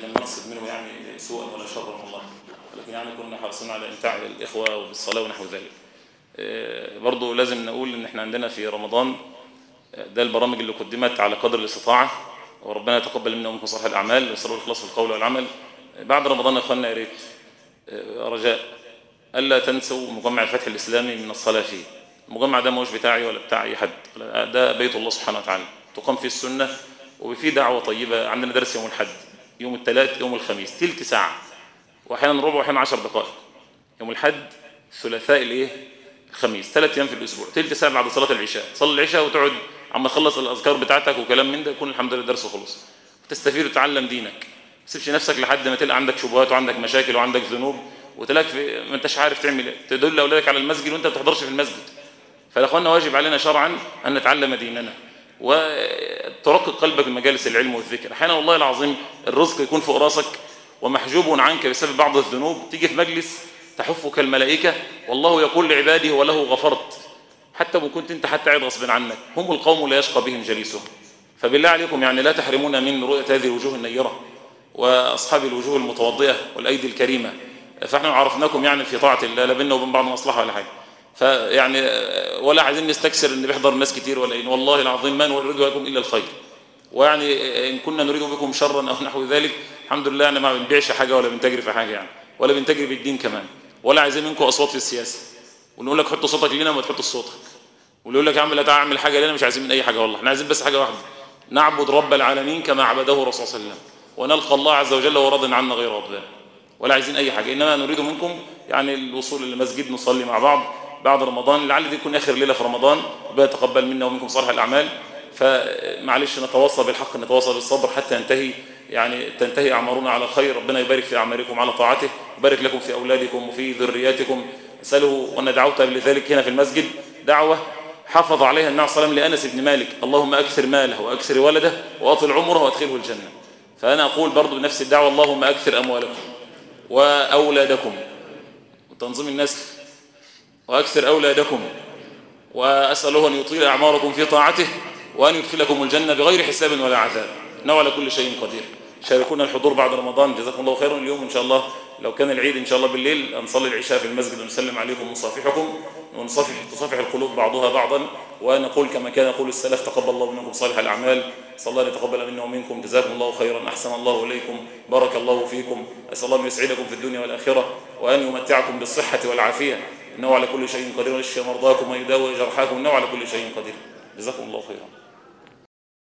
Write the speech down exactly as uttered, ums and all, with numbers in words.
لم نقصد منه يعني سوءا ولا شرا والله، ولكن يعني كنا حريصين على إمتاع الإخوة وبالصلاة ونحو ذلك. برضو لازم نقول إن إحنا عندنا في رمضان ده البرامج اللي قدمت على قدر الاستطاعة، وربنا يتقبل منا ومنكم صالح الأعمال ويسروا الإخلاص في القول والعمل. بعد رمضان يا إخواننا يا ريت رجاء ألا تنسوا مجمع الفتح الإسلامي من الصلاة فيه. المجمع ده مش بتاعي ولا بتاع أي حد، ده بيت الله سبحانه وتعالى، تقام فيه السنة وفيه دعوة طيبة. عندنا درس يوم الحد، يوم الثلاث، يوم الخميس تلت ساعة، وأحيانا ربع وأحيانا عشر دقائق. يوم الحد، الثلاثاء الإيه، الخميس، ثلاث أيام في الأسبوع، تلت ساعة بعد صلاة العشاء. تصلي العشاء وتقعد عما تخلص الأذكار بتاعتك وكلام من ده، يكون الحمد لله درس خلص، وتستفيد وتعلم دينك. ما تسيبش نفسك لحد ما تلقى عندك شبهات وعندك مشاكل وعندك ذنوب وتلاقي في ما انتش عارف تعمل ايه، تدل اولادك على المسجد وانت ما بتحضرش في المسجد. فالاخواننا واجب علينا شرعا ان نتعلم ديننا وترقق قلبك بمجالس العلم والذكر. احيانا والله العظيم الرزق يكون فوق راسك ومحجوب عنك بسبب بعض الذنوب، تيجي في مجلس تحفك الملائكه والله يقول لعباده وله غفرت، حتى وان كنت انت حتى قاعد غصب عنك. هم القوم لا يشقى بهم جليسهم. فبالله عليكم يعني لا تحرمونا من رؤيه هذه الوجوه النيره واصحاب الوجوه المتوضئه والايدي الكريمه. فاحنا عرفناكم يعني في طاعه الله، لا بيننا وبين بعض مصلحه ولا حاجه، فيعني ولا عايزين نستكثر ان بيحضر ناس كتير ولا إن، والله العظيم ما نريد بكم الا الخير. ويعني ان كنا نريد بكم شرا او نحو ذلك الحمد لله انا ما بنبيعش حاجه ولا بنتجري في حاجه يعني، ولا بنتجري بالدين كمان، ولا عايزين منكم اصوات في السياسه ونقول لك حط صوتك لنا وما تحط صوتك، واللي يقول لك اعمل لا اعمل حاجه لنا، مش عايزين من اي حاجه والله. احنا عايزين بس حاجه واحده، نعبد رب العالمين كما عبده الرسول صلى الله عليه وسلم، ونلقى الله عز وجل وراض عنا غير غضبان، ولا عايزين اي حاجه. انما نريد منكم يعني الوصول للمسجد نصلي مع بعض بعد رمضان، لعل دي تكون اخر ليله في رمضان، ربنا يتقبل منا ومنكم صالح الاعمال. فمعلش نتواصى بالحق، نتواصى بالصبر حتى ينتهي يعني تنتهي اعمارنا على خير. ربنا يبارك في اعماركم على طاعته، يبارك لكم في اولادكم وفي ذرياتكم. اساله وانا دعوت لذلك هنا في المسجد دعوه حافظ عليها النبي صلى الله عليه وسلم لانس بن مالك: اللهم اكثر ماله واكثر ولده واطل عمره وادخله الجنه. فانا اقول برضو بنفس الدعوه: اللهم اكثر اموالكم واولادكم وتنظيم النسل، واكثر اولادكم، واساله ان يطيل اعماركم في طاعته وان يدخلكم الجنه بغير حساب ولا عذاب، انه على كل شيء قدير. شاركونا الحضور بعد رمضان، جزاكم الله خيرا. اليوم ان شاء الله لو كان العيد ان شاء الله بالليل نصلي العشاء في المسجد ونسلم عليكم ونصافحكم ونصافح تصافح القلوب بعضها بعضا، ونقول كما كان يقول السلف: تقبل الله منكم صالح الاعمال. صلى الله ان يتقبل منا ومنكم، جزاكم الله خيرا، احسن الله اليكم، بارك الله فيكم. اسال الله ان يسعدكم في الدنيا والاخره وان يمتعكم بالصحه والعافيه، انه على كل شيء قدير، ويشفي مرضاكم ويداوي جرحاكم، انه على كل شيء قدير. جزاكم الله خيرا.